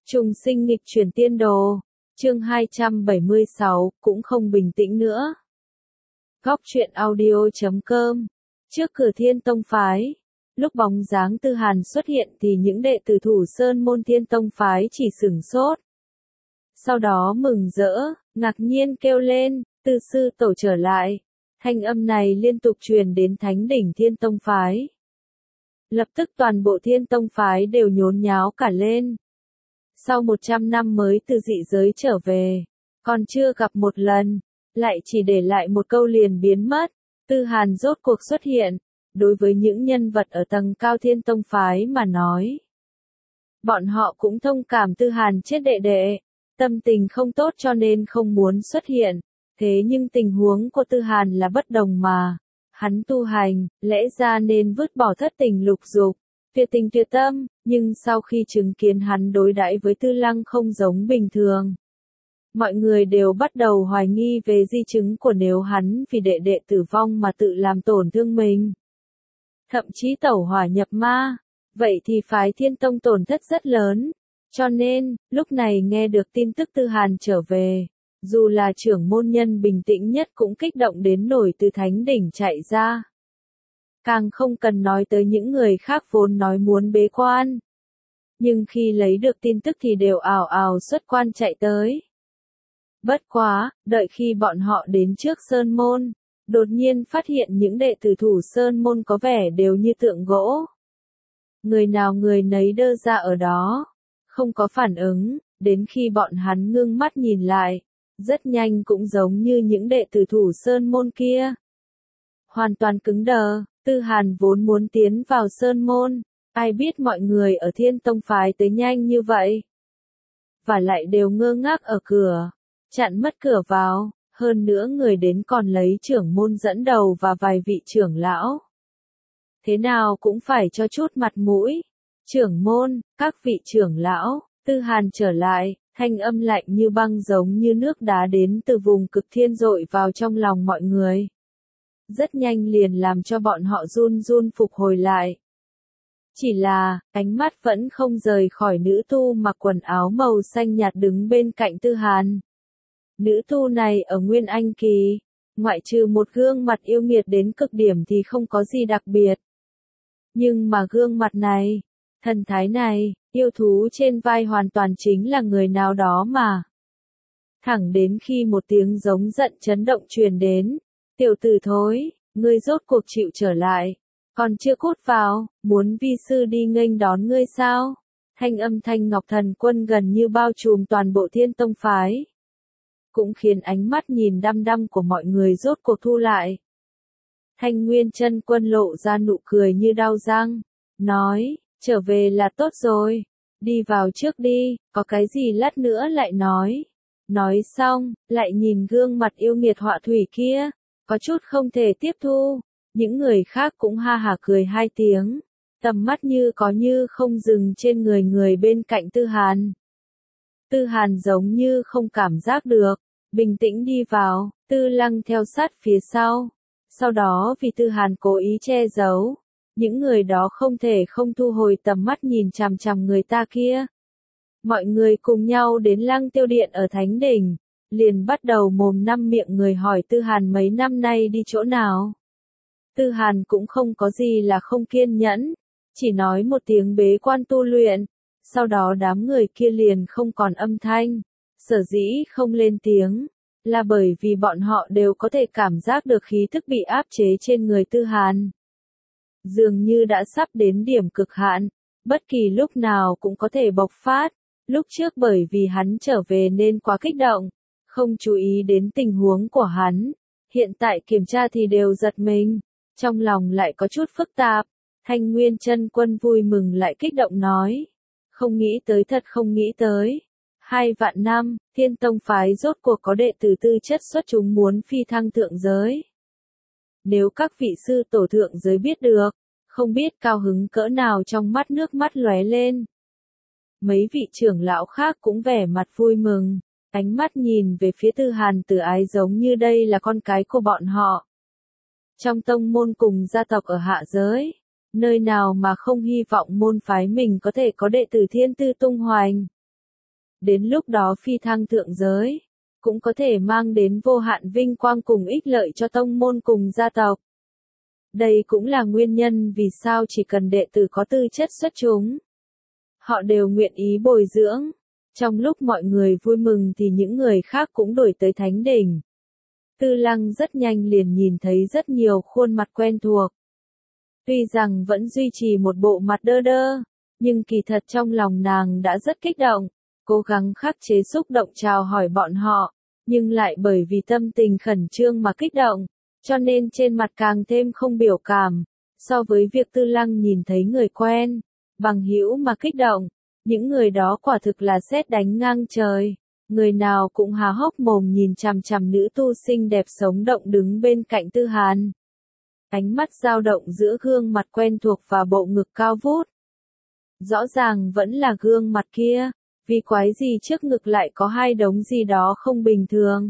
Trùng sinh nghịch chuyển tiên đồ. Chương 276, cũng không bình tĩnh nữa. Góc truyện audio.com. Trước cửa Thiên Tông phái, lúc bóng dáng Tư Hàn xuất hiện thì những đệ tử Thủ Sơn môn Thiên Tông phái chỉ sửng sốt. Sau đó mừng rỡ, ngạc nhiên kêu lên, Tư sư tổ trở lại. Thanh âm này liên tục truyền đến thánh đỉnh Thiên Tông phái. Lập tức toàn bộ Thiên Tông phái đều nhốn nháo cả lên. Sau 100 năm mới từ dị giới trở về, còn chưa gặp một lần, lại chỉ để lại một câu liền biến mất. Tư Hàn rốt cuộc xuất hiện, đối với những nhân vật ở tầng cao Thiên Tông phái mà nói. Bọn họ cũng thông cảm Tư Hàn chết đệ đệ, tâm tình không tốt cho nên không muốn xuất hiện, thế nhưng tình huống của Tư Hàn là bất đồng mà. Hắn tu hành, lẽ ra nên vứt bỏ thất tình lục dục, tuyệt tình tuyệt tâm, nhưng sau khi chứng kiến hắn đối đãi với Tư Lăng không giống bình thường, mọi người đều bắt đầu hoài nghi về di chứng của nếu hắn vì đệ đệ tử vong mà tự làm tổn thương mình. Thậm chí tẩu hỏa nhập ma, vậy thì phái Thiên Tông tổn thất rất lớn. Cho nên, lúc này nghe được tin tức Tư Hàn trở về, dù là trưởng môn nhân bình tĩnh nhất cũng kích động đến nổi từ thánh đỉnh chạy ra. Càng không cần nói tới những người khác vốn nói muốn bế quan. Nhưng khi lấy được tin tức thì đều ào ào xuất quan chạy tới. Bất quá, đợi khi bọn họ đến trước Sơn Môn, đột nhiên phát hiện những đệ tử Thủ Sơn Môn có vẻ đều như tượng gỗ. Người nào người nấy đơ ra ở đó, không có phản ứng, đến khi bọn hắn ngưng mắt nhìn lại, rất nhanh cũng giống như những đệ tử Thủ Sơn Môn kia. Hoàn toàn cứng đờ. Tư Hàn vốn muốn tiến vào Sơn Môn, ai biết mọi người ở Thiên Tông phái tới nhanh như vậy. Và lại đều ngơ ngác ở cửa, chặn mất cửa vào, hơn nữa người đến còn lấy trưởng môn dẫn đầu và vài vị trưởng lão. Thế nào cũng phải cho chút mặt mũi. Trưởng môn, các vị trưởng lão, Tư Hàn trở lại, thanh âm lạnh như băng giống như nước đá đến từ vùng cực thiên dội vào trong lòng mọi người. Rất nhanh liền làm cho bọn họ run run phục hồi lại. Chỉ là, ánh mắt vẫn không rời khỏi nữ tu mặc quần áo màu xanh nhạt đứng bên cạnh Tư Hàn. Nữ tu này ở Nguyên Anh kỳ, ngoại trừ một gương mặt yêu nghiệt đến cực điểm thì không có gì đặc biệt. Nhưng mà gương mặt này, thần thái này, yêu thú trên vai hoàn toàn chính là người nào đó mà. Thẳng đến khi một tiếng giống giận chấn động truyền đến. Tiểu tử thối, ngươi rốt cuộc chịu trở lại, còn chưa cút vào, muốn vi sư đi nghênh đón ngươi sao? Thanh âm Thanh Ngọc Thần Quân gần như bao trùm toàn bộ Thiên Tông phái. Cũng khiến ánh mắt nhìn đăm đăm của mọi người rốt cuộc thu lại. Thanh Nguyên Chân Quân lộ ra nụ cười như đau răng, nói, trở về là tốt rồi, đi vào trước đi, có cái gì lát nữa lại nói. Nói xong, lại nhìn gương mặt yêu nghiệt họa thủy kia. Có chút không thể tiếp thu, những người khác cũng ha hả cười hai tiếng, tầm mắt như có như không dừng trên người bên cạnh Tư Hàn. Tư Hàn giống như không cảm giác được, bình tĩnh đi vào, Tư Lăng theo sát phía sau. Sau đó vì Tư Hàn cố ý che giấu, những người đó không thể không thu hồi tầm mắt nhìn chằm chằm người ta kia. Mọi người cùng nhau đến Lăng Tiêu Điện ở Thánh Đỉnh. Liền bắt đầu mồm năm miệng người hỏi Tư Hàn mấy năm nay đi chỗ nào. Tư Hàn cũng không có gì là không kiên nhẫn, chỉ nói một tiếng bế quan tu luyện, sau đó đám người kia liền không còn âm thanh. Sở dĩ không lên tiếng, là bởi vì bọn họ đều có thể cảm giác được khí thức bị áp chế trên người Tư Hàn. Dường như đã sắp đến điểm cực hạn, bất kỳ lúc nào cũng có thể bộc phát. Lúc trước bởi vì hắn trở về nên quá kích động, không chú ý đến tình huống của hắn, hiện tại kiểm tra thì đều giật mình, trong lòng lại có chút phức tạp. Thanh Nguyên Chân Quân vui mừng lại kích động nói, không nghĩ tới, thật không nghĩ tới. 2 vạn năm, Thiên Tông phái rốt cuộc có đệ tử tư chất xuất chúng muốn phi thăng thượng giới. Nếu các vị sư tổ thượng giới biết được, không biết cao hứng cỡ nào, trong mắt nước mắt lóe lên. Mấy vị trưởng lão khác cũng vẻ mặt vui mừng. Ánh mắt nhìn về phía Tư Hàn từ ái giống như đây là con cái của bọn họ. Trong tông môn cùng gia tộc ở hạ giới, nơi nào mà không hy vọng môn phái mình có thể có đệ tử thiên tư tung hoành. đến lúc đó phi thăng thượng giới, cũng có thể mang đến vô hạn vinh quang cùng ích lợi cho tông môn cùng gia tộc. Đây cũng là nguyên nhân vì sao chỉ cần đệ tử có tư chất xuất chúng, họ đều nguyện ý bồi dưỡng. Trong lúc mọi người vui mừng thì những người khác cũng đuổi tới thánh đỉnh. Tư Lăng rất nhanh liền nhìn thấy rất nhiều khuôn mặt quen thuộc. Tuy rằng vẫn duy trì một bộ mặt đơ đơ, nhưng kỳ thật trong lòng nàng đã rất kích động, cố gắng khắc chế xúc động chào hỏi bọn họ, nhưng lại bởi vì tâm tình khẩn trương mà kích động, cho nên trên mặt càng thêm không biểu cảm. So với việc Tư Lăng nhìn thấy người quen, bằng hữu mà kích động, những người đó quả thực là sét đánh ngang trời. Người nào cũng há hốc mồm nhìn chằm chằm nữ tu xinh đẹp sống động đứng bên cạnh Tư Hàn. Ánh mắt dao động giữa gương mặt quen thuộc và bộ ngực cao vút. Rõ ràng vẫn là gương mặt kia, vì quái gì trước ngực lại có hai đống gì đó không bình thường.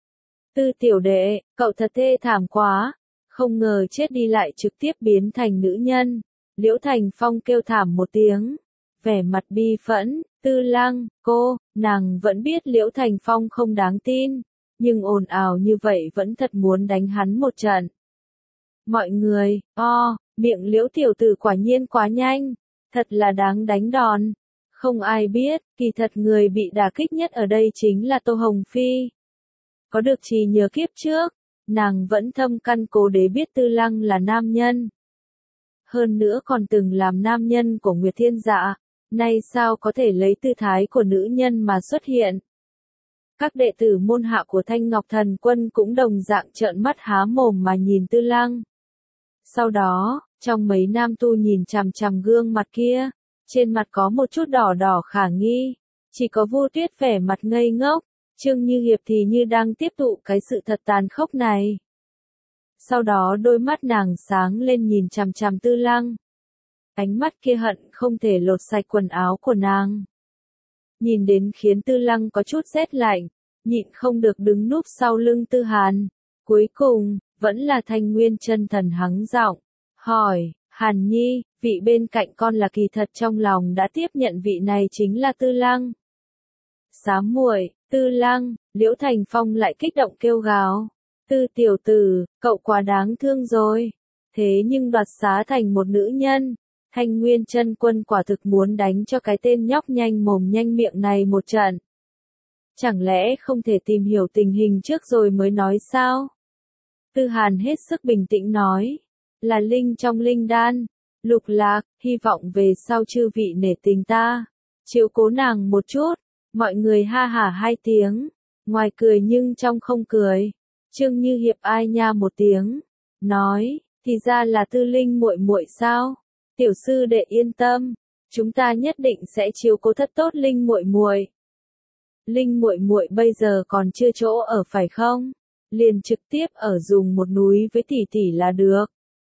Tư tiểu đệ, cậu thật thê thảm quá, không ngờ chết đi lại trực tiếp biến thành nữ nhân. Liễu Thành Phong kêu thảm một tiếng, vẻ mặt bi phẫn. Tư Lăng, nàng vẫn biết Liễu Thành Phong không đáng tin, nhưng ồn ào như vậy vẫn thật muốn đánh hắn một trận. Mọi người, miệng Liễu tiểu tử quả nhiên quá nhanh, thật là đáng đánh đòn. Không ai biết, kỳ thật người bị đả kích nhất ở đây chính là Tô Hồng Phi. Có được trí nhớ kiếp trước, nàng vẫn thâm căn cố đế biết Tư Lăng là nam nhân. Hơn nữa còn từng làm nam nhân của Nguyệt Thiên Dạ. Nay sao có thể lấy tư thái của nữ nhân mà xuất hiện? Các đệ tử môn hạ của Thanh Ngọc Thần Quân cũng đồng dạng trợn mắt há mồm mà nhìn Tư Lăng. Sau đó, trong mấy nam tu nhìn chằm chằm gương mặt kia, trên mặt có một chút đỏ đỏ khả nghi, chỉ có Vu Tuyết vẻ mặt ngây ngốc, Trương Như Hiệp thì như đang tiếp thụ cái sự thật tàn khốc này. Sau đó đôi mắt nàng sáng lên nhìn chằm chằm Tư Lăng. Ánh mắt kia hận không thể lột sạch quần áo của nàng. Nhìn đến khiến Tư Lăng có chút rét lạnh, nhịn không được đứng núp sau lưng Tư Hàn. Cuối cùng, vẫn là Thanh Nguyên chân thần hắng giọng, hỏi, Hàn Nhi, vị bên cạnh con là kỳ thật trong lòng đã tiếp nhận vị này chính là Tư Lăng. Xám muội, Tư Lăng, Liễu Thành Phong lại kích động kêu gào. Tư tiểu tử, cậu quá đáng thương rồi. Thế nhưng đoạt xá thành một nữ nhân. Thanh Nguyên chân quân quả thực muốn đánh cho cái tên nhóc nhanh mồm nhanh miệng này một trận. Chẳng lẽ không thể tìm hiểu tình hình trước rồi mới nói sao? Tư Hàn hết sức bình tĩnh nói. Là linh trong linh đan. Lục Lạc, hy vọng về sau chư vị nể tình ta. Chiếu cố nàng một chút. Mọi người ha hả hai tiếng. Ngoài cười nhưng trong không cười. Trương Như Hiệp ai nha một tiếng. Nói, thì ra là Tư Linh muội muội sao? Tiểu sư đệ yên tâm, chúng ta nhất định sẽ chiếu cố thật tốt Linh muội muội. Linh muội muội bây giờ còn chưa chỗ ở phải không? Liền trực tiếp ở dùng một núi với tỷ tỷ là được.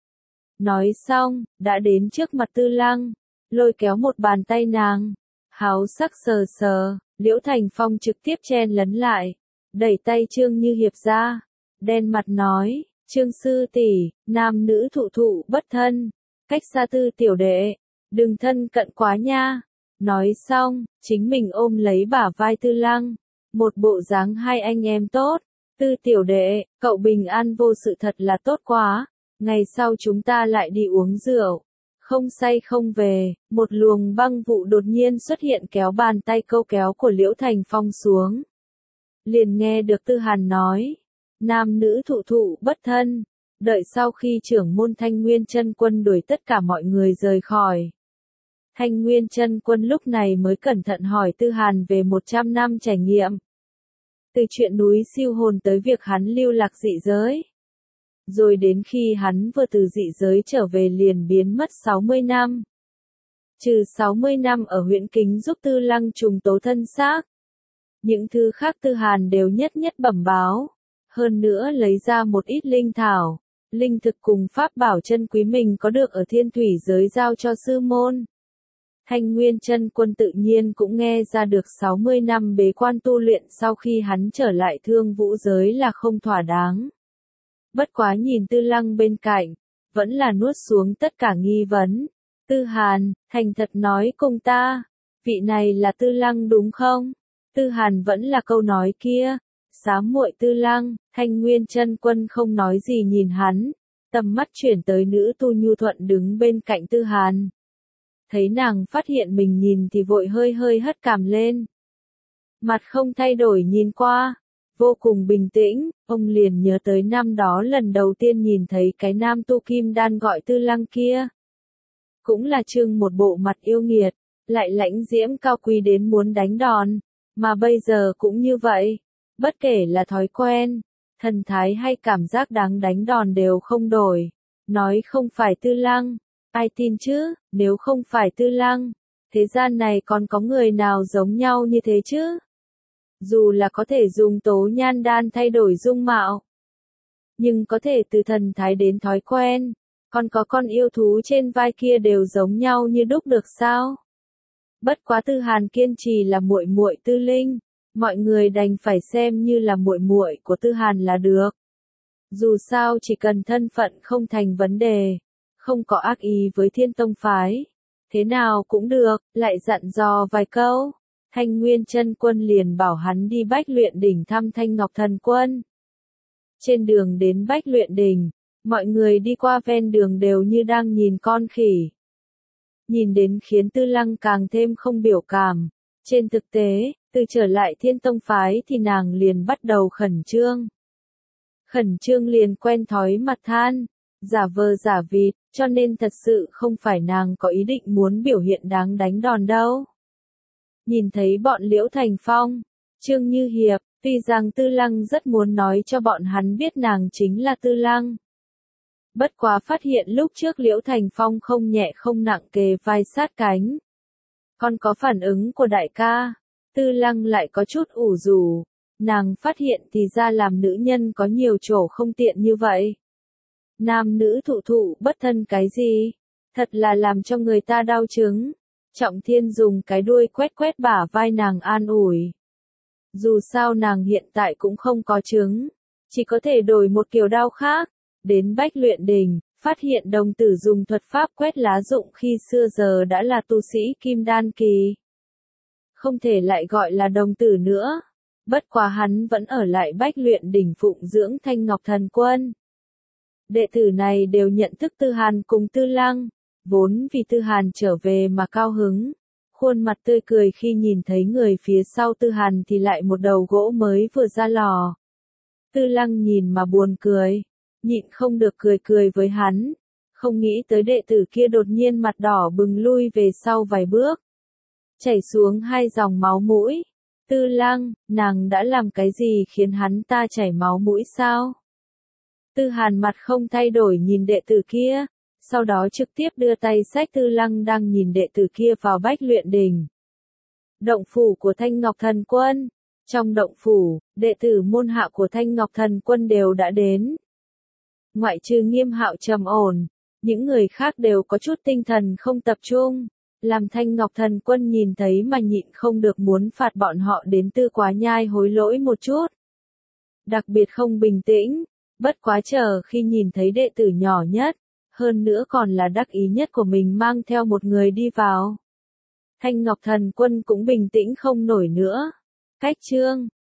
Nói xong, đã đến trước mặt Tư Lăng, lôi kéo một bàn tay nàng, háo sắc sờ sờ, Liễu Thành Phong trực tiếp chen lấn lại, đẩy tay Trương Như Hiệp ra, đen mặt nói, Trương sư tỷ, nam nữ thụ thụ bất thân. Cách xa Tư tiểu đệ, đừng thân cận quá nha. Nói xong, chính mình ôm lấy bả vai Tư Lăng, một bộ dáng hai anh em tốt. Tư tiểu đệ, cậu bình an vô sự thật là tốt quá. Ngày sau chúng ta lại đi uống rượu. Không say không về, một luồng băng vụ đột nhiên xuất hiện kéo bàn tay câu kéo của Liễu Thành Phong xuống. Liền nghe được Tư Hàn nói, nam nữ thụ thụ bất thân. Đợi sau khi trưởng môn Thanh Nguyên chân quân đuổi tất cả mọi người rời khỏi. Thanh Nguyên chân quân lúc này mới cẩn thận hỏi Tư Hàn về 100 năm trải nghiệm. Từ chuyện núi siêu hồn tới việc hắn lưu lạc dị giới. Rồi đến khi hắn vừa từ dị giới trở về liền biến mất 60 năm. Trừ 60 năm ở huyện Kính giúp Tư Lăng trùng tố thân xác. Những thứ khác Tư Hàn đều nhất nhất bẩm báo. Hơn nữa lấy ra một ít linh thảo. Linh thực cùng pháp bảo chân quý mình có được ở thiên thủy giới giao cho sư môn. Thanh Nguyên chân quân tự nhiên cũng nghe ra được 60 năm bế quan tu luyện sau khi hắn trở lại Thương Vũ giới là không thỏa đáng. Bất quá nhìn Tư Lăng bên cạnh, vẫn là nuốt xuống tất cả nghi vấn. Tư Hàn, thành thật nói cùng ta, vị này là Tư Lăng đúng không? Tư Hàn vẫn là câu nói kia, xám muội Tư Lăng. Thanh Nguyên chân quân không nói gì nhìn hắn, tầm mắt chuyển tới nữ tu nhu thuận đứng bên cạnh Tư Hàn. Thấy nàng phát hiện mình nhìn thì vội hơi hơi hất cằm lên. Mặt không thay đổi nhìn qua, vô cùng bình tĩnh, ông liền nhớ tới năm đó lần đầu tiên nhìn thấy cái nam tu kim đan gọi Tư Lăng kia. Cũng là trưng một bộ mặt yêu nghiệt, lại lãnh diễm cao quý đến muốn đánh đòn, mà bây giờ cũng như vậy, bất kể là thói quen, thần thái hay cảm giác đáng đánh đòn đều không đổi. Nói không phải Tư Lăng, ai tin chứ, nếu không phải Tư Lăng, thế gian này còn có người nào giống nhau như thế chứ? Dù là có thể dùng tố nhan đan thay đổi dung mạo, nhưng có thể từ thần thái đến thói quen, còn có con yêu thú trên vai kia đều giống nhau như đúc được sao? Bất quá Tư Hàn kiên trì là muội muội Tư Linh, mọi người đành phải xem như là muội muội của Tư Hàn là được. Dù sao chỉ cần thân phận không thành vấn đề, không có ác ý với Thiên Tông phái, thế nào cũng được, lại dặn dò vài câu. Thanh Nguyên chân quân liền bảo hắn đi Bách Luyện Đỉnh thăm Thanh Ngọc Thần Quân. Trên đường đến Bách Luyện Đỉnh, mọi người đi qua ven đường đều như đang nhìn con khỉ. Nhìn đến khiến Tư Lăng càng thêm không biểu cảm. Trên thực tế, từ trở lại Thiên Tông phái thì nàng liền bắt đầu khẩn trương. Khẩn trương liền quen thói mặt than, giả vờ giả vịt, cho nên thật sự không phải nàng có ý định muốn biểu hiện đáng đánh đòn đâu. Nhìn thấy bọn Liễu Thành Phong, Trương Như Hiệp, tuy rằng Tư Lăng rất muốn nói cho bọn hắn biết nàng chính là Tư Lăng. Bất quá phát hiện lúc trước Liễu Thành Phong không nhẹ không nặng kề vai sát cánh. Còn có phản ứng của đại ca, Tư Lăng lại có chút ủ rũ. Nàng phát hiện thì ra làm nữ nhân có nhiều chỗ không tiện như vậy. Nam nữ thụ thụ bất thân cái gì, thật là làm cho người ta đau chứng. Trọng Thiên dùng cái đuôi quét quét bả vai nàng an ủi. Dù sao nàng hiện tại cũng không có chứng, chỉ có thể đổi một kiểu đau khác. Đến Bách Luyện Đỉnh, phát hiện đồng tử dùng thuật pháp quét lá dụng khi xưa giờ đã là tu sĩ kim đan kỳ. Không thể lại gọi là đồng tử nữa. Bất quá hắn vẫn ở lại Bách Luyện Đỉnh phụng dưỡng Thanh Ngọc Thần Quân. Đệ tử này đều nhận thức Tư Hàn cùng Tư Lăng, vốn vì Tư Hàn trở về mà cao hứng. Khuôn mặt tươi cười khi nhìn thấy người phía sau Tư Hàn thì lại một đầu gỗ mới vừa ra lò. Tư Lăng nhìn mà buồn cười, nhịn không được cười cười với hắn, không nghĩ tới đệ tử kia đột nhiên mặt đỏ bừng lui về sau vài bước. Chảy xuống hai dòng máu mũi. Tư Lăng, nàng đã làm cái gì khiến hắn ta chảy máu mũi sao? Tư Hàn mặt không thay đổi nhìn đệ tử kia, sau đó trực tiếp đưa tay xách Tư Lăng đang nhìn đệ tử kia vào Bách Luyện Đỉnh. Động phủ của Thanh Ngọc Thần Quân. Trong động phủ, đệ tử môn hạ của Thanh Ngọc Thần Quân đều đã đến. Ngoại trừ Nghiêm Hạo trầm ổn, những người khác đều có chút tinh thần không tập trung. Làm Thanh Ngọc Thần Quân nhìn thấy mà nhịn không được muốn phạt bọn họ đến Tư Quá Nhai hối lỗi một chút. Đặc biệt không bình tĩnh, bất quá chờ khi nhìn thấy đệ tử nhỏ nhất, hơn nữa còn là đắc ý nhất của mình mang theo một người đi vào. Thanh Ngọc Thần Quân cũng bình tĩnh không nổi nữa. Cách chương